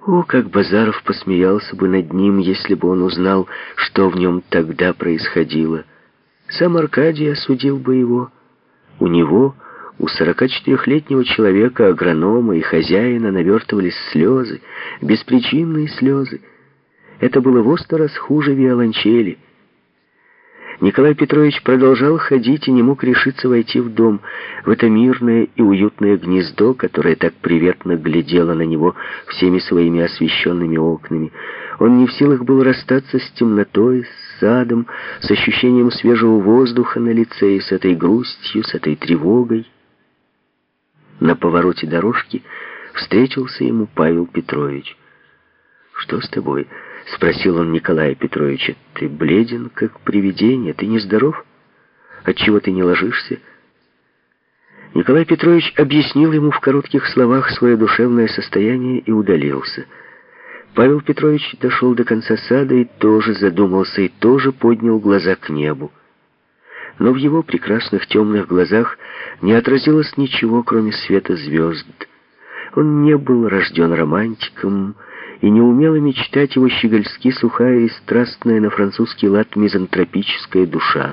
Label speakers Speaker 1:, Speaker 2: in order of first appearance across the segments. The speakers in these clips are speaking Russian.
Speaker 1: О, как Базаров посмеялся бы над ним, если бы он узнал, что в нем тогда происходило. Сам Аркадий осудил бы его. У него, у 44-летнего человека, агронома и хозяина, навертывались слезы, беспричинные слезы. Это было во 100 раз хуже виолончели. Николай Петрович продолжал ходить и не мог решиться войти в дом, в это мирное и уютное гнездо, которое так приветно глядело на него всеми своими освещенными окнами. Он не в силах был расстаться с темнотой, с садом, с ощущением свежего воздуха на лице и с этой грустью, с этой тревогой. На повороте дорожки встретился ему Павел Петрович. «Что с тобой?» — спросил он Николая Петровича. «Ты бледен, как привидение, ты нездоров? Отчего ты не ложишься?» Николай Петрович объяснил ему в коротких словах свое душевное состояние и удалился. Павел Петрович дошел до конца сада и тоже задумался, и тоже поднял глаза к небу. Но в его прекрасных темных глазах не отразилось ничего, кроме света звезд. Он не был рожден романтиком, и не умела мечтать его щегольски сухая и страстная на французский лад мизантропическая душа.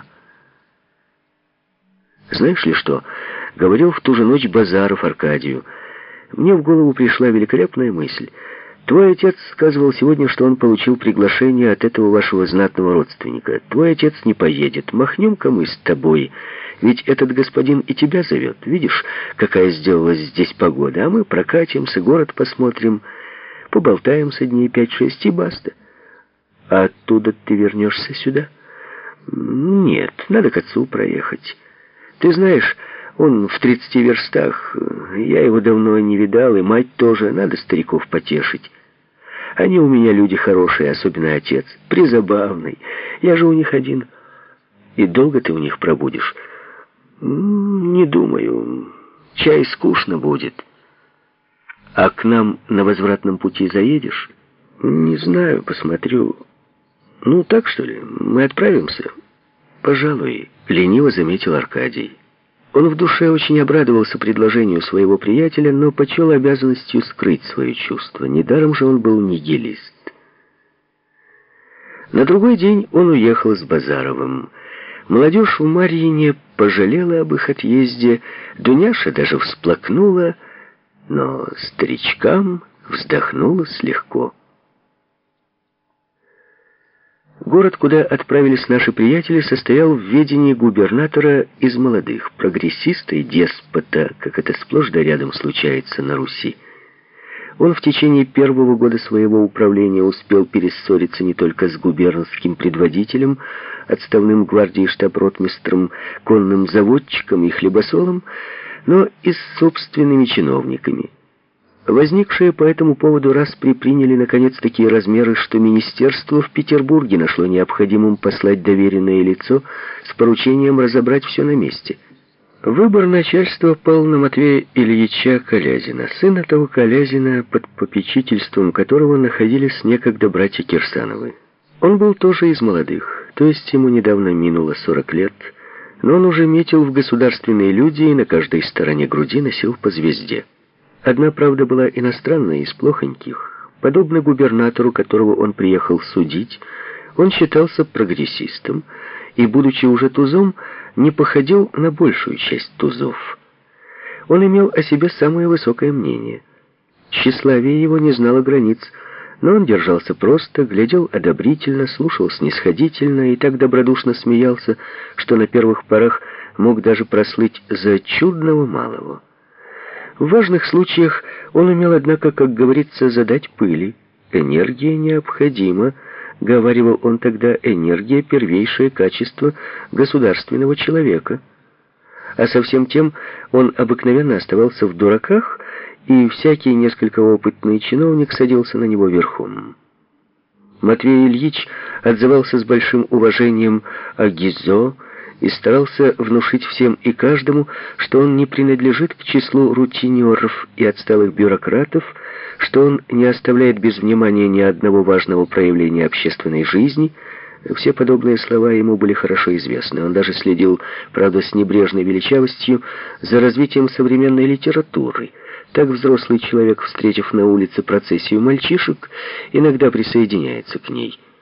Speaker 1: «Знаешь ли что?» — говорил в ту же ночь Базаров Аркадию. «Мне в голову пришла великолепная мысль. Твой отец сказывал сегодня, что он получил приглашение от этого вашего знатного родственника. Твой отец не поедет. Махнем-ка мы с тобой. Ведь этот господин и тебя зовет. Видишь, какая сделалась здесь погода. А мы прокатимся, город посмотрим». Поболтаемся дней 5-6 и баста. А оттуда ты вернешься сюда? Нет, надо к отцу проехать. Ты знаешь, он в 30 верстах. Я его давно не видал, и мать тоже. Надо стариков потешить. Они у меня люди хорошие, особенно отец. Призабавный. Я же у них один. И долго ты у них пробудешь? Не думаю. Чай скучно будет. А к нам на возвратном пути заедешь? Не знаю, посмотрю. Ну, так что ли, мы отправимся? Пожалуй, лениво заметил Аркадий. Он в душе очень обрадовался предложению своего приятеля, но почел обязанностью скрыть свои чувства. Недаром же он был нигилист. На другой день он уехал с Базаровым. Молодежь в Марьине пожалела об их отъезде, Дуняша даже всплакнула, но старичкам вздохнулось легко. Город, куда отправились наши приятели, состоял в ведении губернатора из молодых, прогрессиста и деспота, как это сплошь да рядом случается на Руси. Он в течение первого года своего управления успел перессориться не только с губернским предводителем, отставным гвардии штаб-ротмистром, конным заводчиком и хлебосолом, но и с собственными чиновниками. Возникшие по этому поводу распри приняли наконец такие размеры, что министерство в Петербурге нашло необходимым послать доверенное лицо с поручением разобрать все на месте. Выбор начальства пал на Матвея Ильича Колязина, сына того Колязина, под попечительством которого находились некогда братья Кирсановы. Он был тоже из молодых, то есть ему недавно минуло 40 лет, но он уже метил в государственные люди и на каждой стороне груди носил по звезде. Одна, правда, была иностранная, из плохоньких. Подобно губернатору, которого он приехал судить, он считался прогрессистом и, будучи уже тузом, не походил на большую часть тузов. Он имел о себе самое высокое мнение. Тщеславие его не знало границ, но он держался просто, глядел одобрительно, слушал снисходительно и так добродушно смеялся, что на первых порах мог даже прослыть за чудного малого. В важных случаях он умел, однако, как говорится, задать пыли. «Энергия необходима», — говаривал он тогда, — «энергия — первейшее качество государственного человека». А совсем тем он обыкновенно оставался в дураках, и всякий несколько опытный чиновник садился на него верхом. Матвей Ильич отзывался с большим уважением о Гизо и старался внушить всем и каждому, что он не принадлежит к числу рутинеров и отсталых бюрократов, что он не оставляет без внимания ни одного важного проявления общественной жизни. Все подобные слова ему были хорошо известны. Он даже следил, правда, с небрежной величавостью за развитием современной литературы, Так взрослый человек, встретив на улице процессию мальчишек, иногда присоединяется к ней.